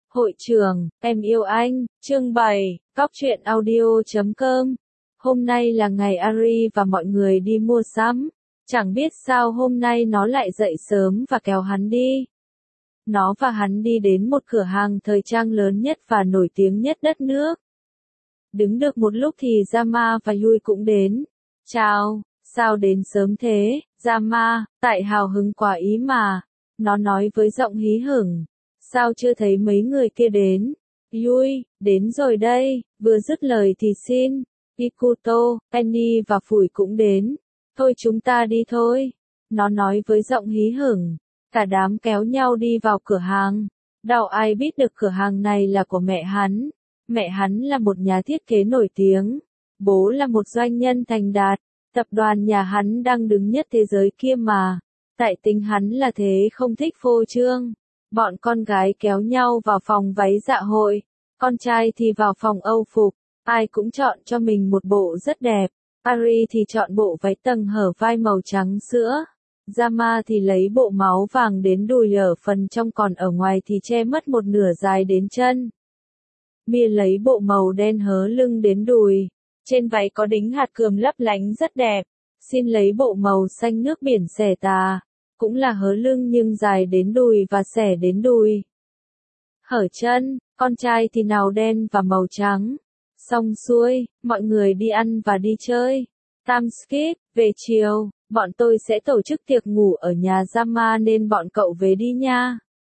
Hội trưởng, em yêu anh, chương 7, Cóc truyện audio.com. Hôm nay là ngày Ari và mọi người đi mua sắm. Chẳng biết sao hôm nay nó lại dậy sớm và kéo hắn đi. Nó và hắn đi đến một cửa hàng thời trang lớn nhất và nổi tiếng nhất đất nước. Đứng được một lúc thì Yama và Yui cũng đến. Chào, sao đến sớm thế, Yama, tại hào hứng quá ý mà. Nó nói với giọng hí hửng. Sao chưa thấy mấy người kia đến? Yui, đến rồi đây, vừa dứt lời thì Shin, Ikuto, Penny và Phủi cũng đến. Thôi chúng ta đi thôi. Nó nói với giọng hí hửng. Cả đám kéo nhau đi vào cửa hàng. Đâu ai biết được cửa hàng này là của mẹ hắn. Mẹ hắn là một nhà thiết kế nổi tiếng. Bố là một doanh nhân thành đạt. Tập đoàn nhà hắn đang đứng nhất thế giới kia mà. Tại tính hắn là thế không thích phô trương. Bọn con gái kéo nhau vào phòng váy dạ hội. Con trai thì vào phòng Âu phục. Ai cũng chọn cho mình một bộ rất đẹp. Ari thì chọn bộ váy tầng hở vai màu trắng sữa. Yama thì lấy bộ máu vàng đến đùi ở phần trong, còn ở ngoài thì che mất một nửa dài đến chân. Mia lấy bộ màu đen hớ lưng đến đùi. Trên váy có đính hạt cườm lấp lánh rất đẹp. Xin lấy bộ màu xanh nước biển xẻ tà. Cũng là hớ lưng nhưng dài đến đùi và xẻ đến đùi. Hở chân, con trai thì nào đen và màu trắng. Xong xuôi, mọi người đi ăn và đi chơi. Time skip, về chiều, bọn tôi sẽ tổ chức tiệc ngủ ở nhà Yama nên bọn cậu về đi nha.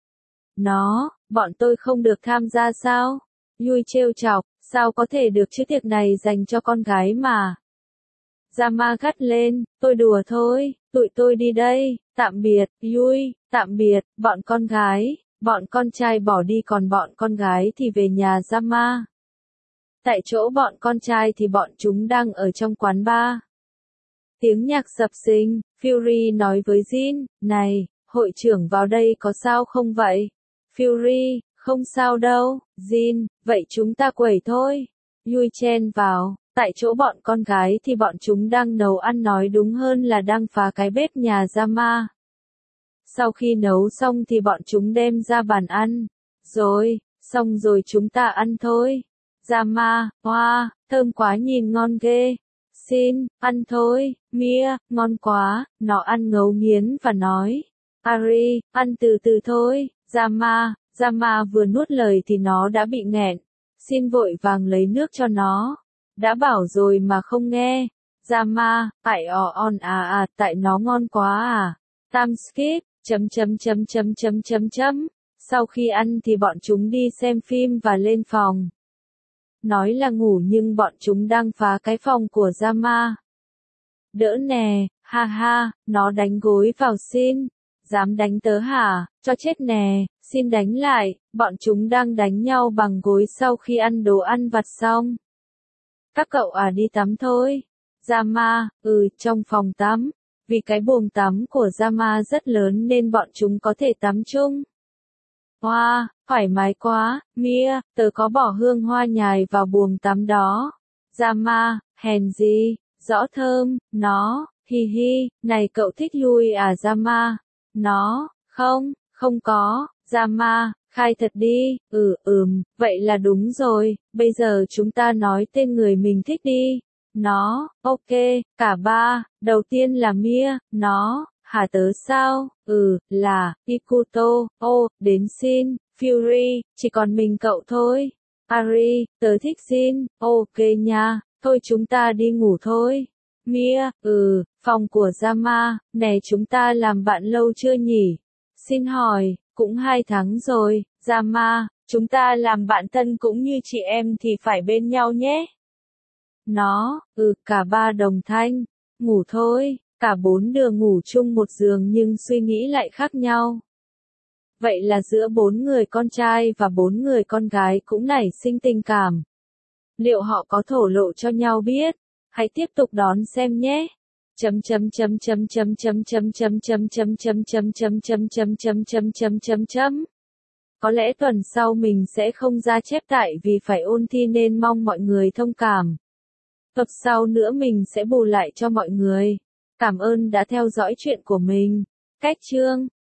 Bọn tôi không được tham gia sao? Yui trêu chọc, sao có thể được chứ, tiệc này dành cho con gái mà. Yama gắt lên, tôi đùa thôi, tụi tôi đi đây, tạm biệt, Yui, tạm biệt, bọn con gái, bọn con trai bỏ đi còn bọn con gái thì về nhà Yama. Tại chỗ bọn con trai thì bọn chúng đang ở trong quán bar. Tiếng nhạc sập sình, Fury nói với Jin, này, hội trưởng vào đây có sao không vậy? Fury, không sao đâu, Jin, vậy chúng ta quẩy thôi. Yui chen vào, tại chỗ bọn con gái thì bọn chúng đang nấu ăn, nói đúng hơn là đang phá cái bếp nhà Yama. Sau khi nấu xong thì bọn chúng đem ra bàn ăn. Rồi, xong rồi chúng ta ăn thôi. Yama, wow, thơm quá, nhìn ngon ghê. Shin, ăn thôi. Mia, ngon quá. Nó ăn ngấu nghiến và nói. Ari, ăn từ từ thôi. Yama vừa nuốt lời thì nó đã bị nghẹn. Shin vội vàng lấy nước cho nó. Đã bảo rồi mà không nghe. Yama, tại nó ngon quá à. Time skip, Sau khi ăn thì bọn chúng đi xem phim và lên phòng. Nói là ngủ nhưng bọn chúng đang phá cái phòng của Yama. Đỡ nè, ha ha, nó đánh gối vào Shin. Dám đánh tớ hả, cho chết nè, Shin đánh lại, bọn chúng đang đánh nhau bằng gối sau khi ăn đồ ăn vặt xong. Các cậu đi tắm thôi. Yama, trong phòng tắm. Vì cái buồng tắm của Yama rất lớn nên bọn chúng có thể tắm chung. Wow, thoải mái quá, Mia, tớ có bỏ hương hoa nhài vào buồng tắm đó. Yama, hèn gì, rõ thơm, hi hi, này cậu thích Yui à Yama? Không có, Yama, khai thật đi, vậy là đúng rồi, bây giờ chúng ta nói tên người mình thích đi. Ok, cả ba, đầu tiên là Mia, hả tớ sao? Là, Ikuto, đến Shin, Fury, chỉ còn mình cậu thôi. Ari, tớ thích Shin, ok nha, thôi chúng ta đi ngủ thôi. Mia, phòng của Yama, nè chúng ta làm bạn lâu chưa nhỉ? Shin hỏi, cũng 2 tháng rồi, Yama, chúng ta làm bạn thân cũng như chị em thì phải bên nhau nhé. Cả ba đồng thanh, ngủ thôi, cả 4 đứa ngủ chung một giường nhưng suy nghĩ lại khác nhau. Vậy là giữa 4 người con trai và 4 người con gái cũng nảy sinh tình cảm. Liệu họ có thổ lộ cho nhau biết? Hãy tiếp tục đón xem nhé. Có lẽ tuần sau mình sẽ không ra chép tại vì phải ôn thi nên mong mọi người thông cảm. Tập sau nữa mình sẽ bù lại cho mọi người. Cảm ơn đã theo dõi chuyện của mình. Cách chương